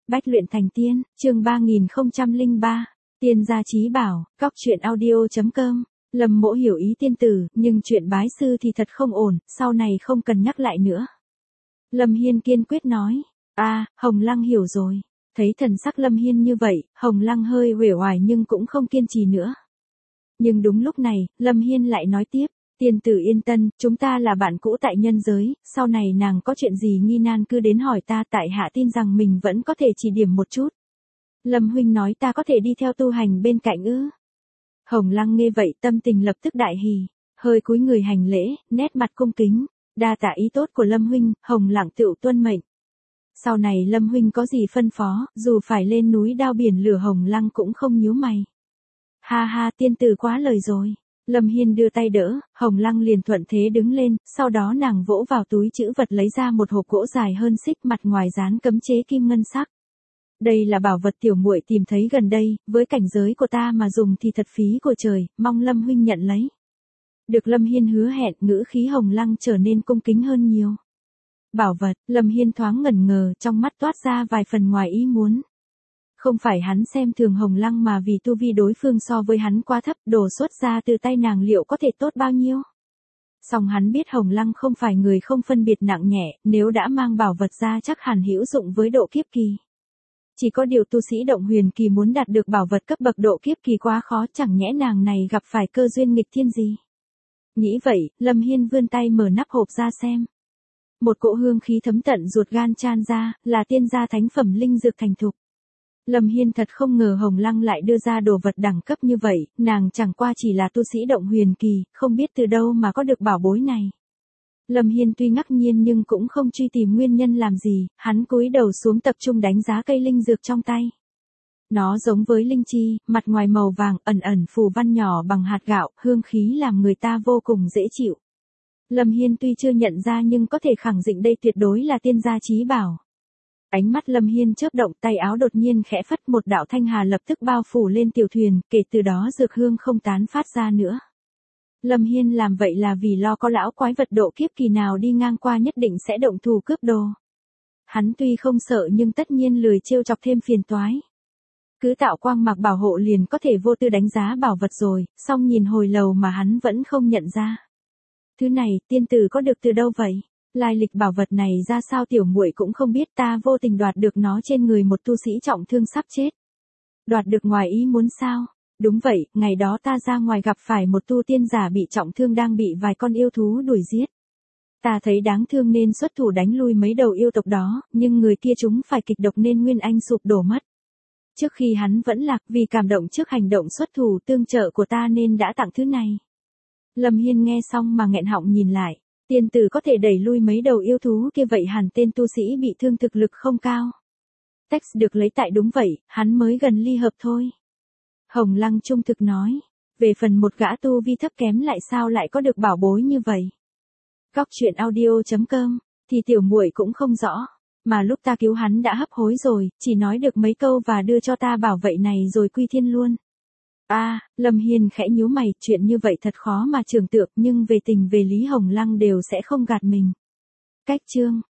Bách luyện thành tiên, chương 3003, tiên gia chí bảo, góc truyện audio.com. Lâm Mỗ hiểu ý tiên tử, nhưng chuyện bái sư thì thật không ổn, sau này không cần nhắc lại nữa. Lâm Hiên kiên quyết nói. Hồng Lăng hiểu rồi. Thấy thần sắc Lâm Hiên như vậy, Hồng Lăng hơi uể oải nhưng cũng không kiên trì nữa. Nhưng đúng lúc này, Lâm Hiên lại nói tiếp. Tiên tử yên tâm, chúng ta là bạn cũ tại nhân giới, sau này nàng có chuyện gì nghi nan cứ đến hỏi ta, tại hạ tin rằng mình vẫn có thể chỉ điểm một chút. Lâm huynh nói ta có thể đi theo tu hành bên cạnh ư? Hồng Lăng nghe vậy tâm tình lập tức đại hỉ, hơi cúi người hành lễ, nét mặt cung kính, đa tạ ý tốt của Lâm huynh, Hồng Lăng tựu tuân mệnh. Sau này Lâm huynh có gì phân phó, dù phải lên núi đao biển lửa Hồng Lăng cũng không nhíu mày. Ha ha, tiên tử quá lời rồi. Lâm Hiên đưa tay đỡ, Hồng Lăng liền thuận thế đứng lên, sau đó nàng vỗ vào túi trữ vật lấy ra một hộp gỗ dài hơn xích, mặt ngoài dán cấm chế kim ngân sắc. Đây là bảo vật tiểu muội tìm thấy gần đây, với cảnh giới của ta mà dùng thì thật phí của trời, mong Lâm huynh nhận lấy. Được Lâm Hiên hứa hẹn, ngữ khí Hồng Lăng trở nên cung kính hơn nhiều. Bảo vật, Lâm Hiên thoáng ngẩn ngờ, trong mắt toát ra vài phần ngoài ý muốn. Không phải hắn xem thường Hồng Lăng mà vì tu vi đối phương so với hắn quá thấp, đồ xuất ra từ tay nàng liệu có thể tốt bao nhiêu. Song hắn biết Hồng Lăng không phải người không phân biệt nặng nhẹ, nếu đã mang bảo vật ra chắc hẳn hữu dụng với độ kiếp kỳ. Chỉ có điều tu sĩ động huyền kỳ muốn đạt được bảo vật cấp bậc độ kiếp kỳ quá khó, chẳng nhẽ nàng này gặp phải cơ duyên nghịch thiên gì. Nghĩ vậy, Lâm Hiên vươn tay mở nắp hộp ra xem. Một cỗ hương khí thấm tận ruột gan chan ra, là tiên gia thánh phẩm linh dược thành thục. Lâm Hiên thật không ngờ Hồng Lăng lại đưa ra đồ vật đẳng cấp như vậy, nàng chẳng qua chỉ là tu sĩ động huyền kỳ, không biết từ đâu mà có được bảo bối này. Lâm Hiên tuy ngạc nhiên nhưng cũng không truy tìm nguyên nhân làm gì, hắn cúi đầu xuống tập trung đánh giá cây linh dược trong tay. Nó giống với linh chi, mặt ngoài màu vàng, ẩn ẩn phù văn nhỏ bằng hạt gạo, hương khí làm người ta vô cùng dễ chịu. Lâm Hiên tuy chưa nhận ra nhưng có thể khẳng định đây tuyệt đối là tiên gia chí bảo. Ánh mắt Lâm Hiên chớp động, tay áo đột nhiên khẽ phất, một đạo thanh hà lập tức bao phủ lên tiểu thuyền, kể từ đó dược hương không tán phát ra nữa. Lâm Hiên làm vậy là vì lo có lão quái vật độ kiếp kỳ nào đi ngang qua nhất định sẽ động thủ cướp đồ. Hắn tuy không sợ nhưng tất nhiên lười trêu chọc thêm phiền toái. Cứ tạo quang mạc bảo hộ liền có thể vô tư đánh giá bảo vật rồi, song nhìn hồi lâu mà hắn vẫn không nhận ra. Thứ này, tiên tử có được từ đâu vậy? Lai lịch bảo vật này ra sao tiểu muội cũng không biết, ta vô tình đoạt được nó trên người một tu sĩ trọng thương sắp chết. Đoạt được ngoài ý muốn sao? Đúng vậy, ngày đó ta ra ngoài gặp phải một tu tiên giả bị trọng thương đang bị vài con yêu thú đuổi giết. Ta thấy đáng thương nên xuất thủ đánh lui mấy đầu yêu tộc đó, nhưng người kia chúng phải kịch độc nên nguyên anh sụp đổ mất. Trước khi hắn vẫn lạc vì cảm động trước hành động xuất thủ tương trợ của ta nên đã tặng thứ này. Lâm Hiên nghe xong mà nghẹn họng nhìn lại. Tiên tử có thể đẩy lui mấy đầu yêu thú kia vậy hẳn tên tu sĩ bị thương thực lực không cao. Text được lấy tại đúng vậy, hắn mới gần ly hợp thôi. Hồng Lăng trung thực nói, về phần một gã tu vi thấp kém lại sao lại có được bảo bối như vậy. Góc truyện audio.com, thì tiểu muội cũng không rõ, mà lúc ta cứu hắn đã hấp hối rồi, chỉ nói được mấy câu và đưa cho ta bảo vậy này rồi quy thiên luôn. Lâm Hiên khẽ nhíu mày, chuyện như vậy thật khó mà tưởng tượng nhưng về tình về lý Hồng Lăng đều sẽ không gạt mình. Cách chương